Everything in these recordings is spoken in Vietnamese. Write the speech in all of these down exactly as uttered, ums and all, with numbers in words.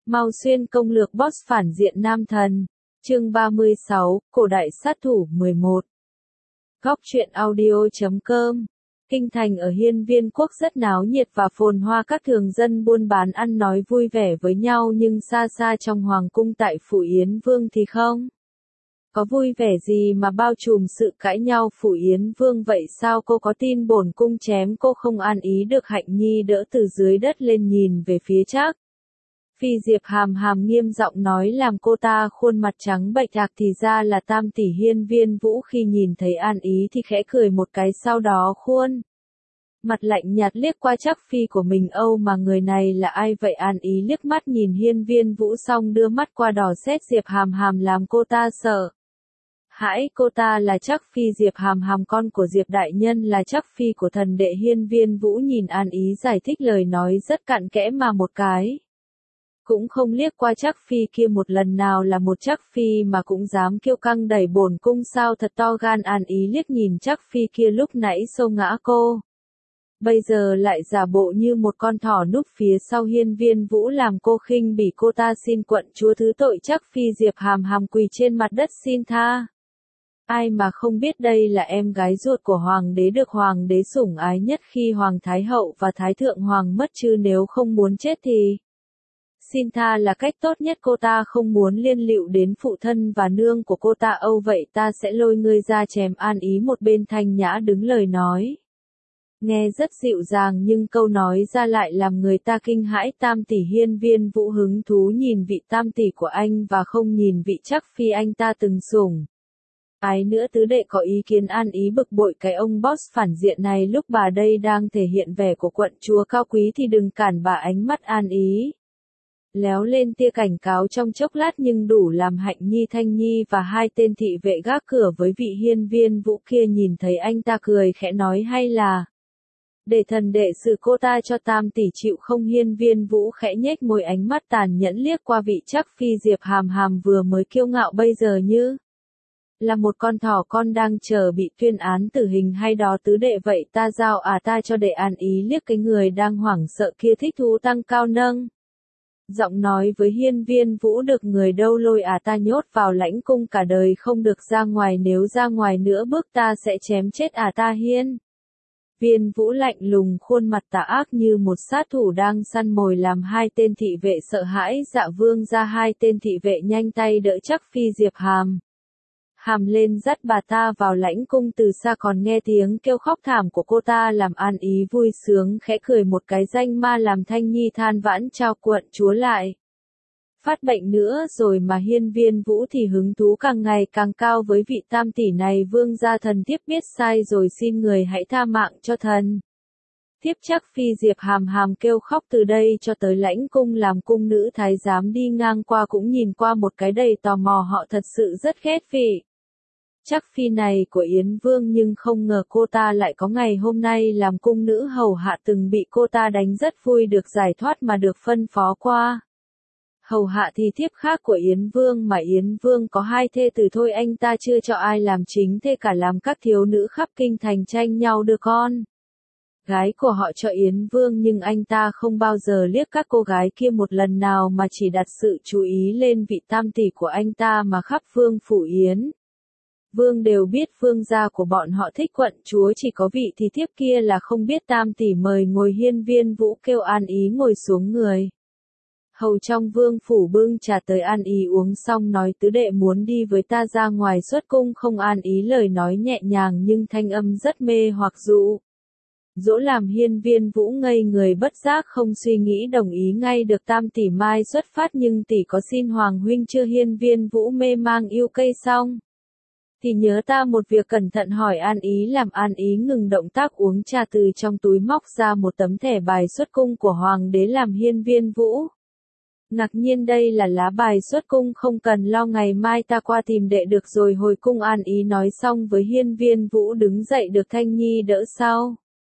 Mao Xuyên công lược boss phản diện nam thần. Chương ba mươi sáu, Cổ đại sát thủ mười một. Góc truyện audio chấm com. Kinh thành ở Hiên Viên quốc rất náo nhiệt và phồn hoa, các thường dân buôn bán ăn nói vui vẻ với nhau, nhưng xa xa trong hoàng cung tại Phủ Yến Vương thì không. Có vui vẻ gì mà bao trùm sự cãi nhau. Phủ Yến Vương: vậy sao cô có tin bổn cung chém cô không? An ý được Hạnh Nhi đỡ từ dưới đất lên nhìn về phía Trác Phi Diệp hàm hàm nghiêm giọng nói, làm cô ta khuôn mặt trắng bệch ạc. Thì ra là Tam tỷ. Hiên Viên Vũ khi nhìn thấy An Ý thì khẽ cười một cái, sau đó khuôn mặt lạnh nhạt liếc qua Trác Phi của mình. Âu mà người này là ai vậy? An Ý liếc mắt nhìn Hiên Viên Vũ xong đưa mắt qua dò xét Diệp hàm hàm, làm cô ta sợ hãi. Cô ta là Trác Phi. Diệp hàm hàm con của Diệp đại nhân, là Trác Phi của thần đệ. Hiên Viên Vũ nhìn An Ý giải thích lời nói rất cặn kẽ mà một cái cũng không liếc qua Trác Phi kia một lần nào. Là một Trác Phi mà cũng dám kiêu căng đẩy bổn cung sao? Thật to gan. An Ý liếc nhìn Trác Phi kia, lúc nãy xô ngã cô, bây giờ lại giả bộ như một con thỏ núp phía sau Hiên Viên Vũ, làm cô khinh bỉ cô ta. Xin quận chúa thứ tội. Trác Phi Diệp hàm hàm quỳ trên mặt đất xin tha. Ai mà không biết đây là em gái ruột của hoàng đế, được hoàng đế sủng ái nhất khi hoàng thái hậu và thái thượng hoàng mất, chứ nếu không muốn chết thì xin tha là cách tốt nhất. Cô ta không muốn liên lụy đến phụ thân và nương của cô ta. Âu vậy ta sẽ lôi ngươi ra chém. An Ý một bên thanh nhã đứng lời nói, nghe rất dịu dàng nhưng câu nói ra lại làm người ta kinh hãi. Tam tỷ. Hiên Viên Vũ hứng thú nhìn vị tam tỷ của anh và không nhìn vị Trác Phi anh ta từng sủng ái nữa. Tứ đệ có ý kiến. An Ý bực bội cái ông boss phản diện này. Lúc bà đây đang thể hiện vẻ của quận chúa cao quý thì đừng cản bà. Ánh mắt An Ý léo lên tia cảnh cáo trong chốc lát, nhưng đủ làm Hạnh Nhi, Thanh Nhi và hai tên thị vệ gác cửa với vị Hiên Viên Vũ kia nhìn thấy anh ta cười khẽ nói, hay là để thần đệ xử cô ta cho Tam tỷ chịu không? Hiên Viên Vũ khẽ nhếch môi, ánh mắt tàn nhẫn liếc qua vị Trác Phi. Diệp hàm hàm vừa mới kiêu ngạo bây giờ như là một con thỏ con đang chờ bị tuyên án tử hình hay đó. Tứ đệ vậy ta giao à ta cho đệ. An Ý liếc cái người đang hoảng sợ kia, thích thú tăng cao nâng giọng nói với Hiên Viên Vũ, được người đâu lôi à? Ta nhốt vào lãnh cung cả đời không được ra ngoài, nếu ra ngoài nữa bước ta sẽ chém chết à ta. Hiên Viên Vũ lạnh lùng, khuôn mặt tà ác như một sát thủ đang săn mồi, làm hai tên thị vệ sợ hãi. Dạ vương ra. Hai tên thị vệ nhanh tay đỡ Trác Phi Diệp hàm hàm lên, dắt bà ta vào lãnh cung. Từ xa còn nghe tiếng kêu khóc thảm của cô ta, làm An Ý vui sướng khẽ cười một cái. Danh ma làm Thanh Nhi than vãn, chào quận chúa lại phát bệnh nữa rồi mà. Hiên Viên Vũ thì hứng thú càng ngày càng cao với vị tam tỷ này. Vương gia, thần thiếp biết sai rồi, xin người hãy tha mạng cho thần thiếp. Trác Phi Diệp hàm hàm kêu khóc. Từ đây cho tới lãnh cung, làm cung nữ thái giám đi ngang qua cũng nhìn qua một cái đầy tò mò. Họ thật sự rất ghét vị Trác Phi này của Yến Vương, nhưng không ngờ cô ta lại có ngày hôm nay làm cung nữ hầu hạ. Từng bị cô ta đánh rất vui được giải thoát mà được phân phó qua hầu hạ thì thiếp khác của Yến Vương. Mà Yến Vương có hai thê tử thôi, anh ta chưa cho ai làm chính thê cả, làm các thiếu nữ khắp kinh thành tranh nhau đưa con gái của họ cho Yến Vương. Nhưng anh ta không bao giờ liếc các cô gái kia một lần nào, mà chỉ đặt sự chú ý lên vị tam tỷ của anh ta. Mà khắp vương phủ Yến Vương đều biết vương gia của bọn họ thích quận chúa, chỉ có vị thì thiếp kia là không biết. Tam tỷ mời ngồi. Hiên Viên Vũ kêu An Ý ngồi xuống. Người hầu trong vương phủ bưng trà tới. An Ý uống xong nói, tứ đệ muốn đi với ta ra ngoài xuất cung không? An Ý lời nói nhẹ nhàng nhưng thanh âm rất mê hoặc dụ dỗ, làm Hiên Viên Vũ ngây người, bất giác không suy nghĩ đồng ý ngay được. Tam tỷ mai xuất phát, nhưng tỷ có xin hoàng huynh chưa? Hiên Viên Vũ mê mang yêu cây xong thì nhớ ta một việc, cẩn thận hỏi An Ý, làm An Ý ngừng động tác uống trà, từ trong túi móc ra một tấm thẻ bài xuất cung của hoàng đế, làm Hiên Viên Vũ ngạc nhiên. Đây là lá bài xuất cung, không cần lo, ngày mai ta qua tìm đệ được rồi hồi cung. An Ý nói xong với Hiên Viên Vũ đứng dậy, được Thanh Nhi đỡ sau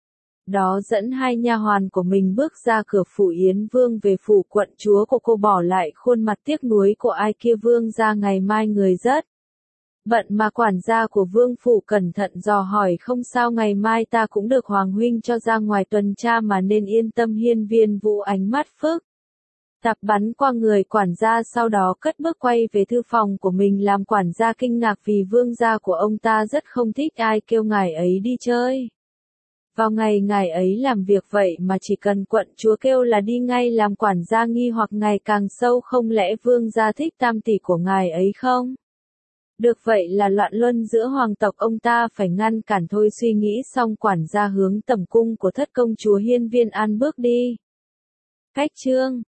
đó dẫn hai nha hoàn của mình bước ra cửa phủ Yến Vương về phủ quận chúa của cô, bỏ lại khuôn mặt tiếc nuối của ai kia. Vương ra, ngày mai người rất bận mà quản gia của vương phủ cẩn thận dò hỏi, không sao, ngày mai ta cũng được hoàng huynh cho ra ngoài tuần tra mà, nên yên tâm. Hiên Viên Vũ ánh mắt phức Tạp bắn qua người quản gia sau đó cất bước quay về thư phòng của mình làm quản gia kinh ngạc vì vương gia của ông ta rất không thích ai kêu ngài ấy đi chơi. Vào ngày ngài ấy làm việc vậy mà chỉ cần quận chúa kêu là đi ngay làm quản gia nghi hoặc ngày càng sâu không lẽ vương gia thích tam tỷ của ngài ấy không? Được vậy là loạn luân giữa hoàng tộc ông ta phải ngăn cản thôi suy nghĩ xong quản gia hướng tẩm cung của thất công chúa Hiên Viên An bước đi. Cách chương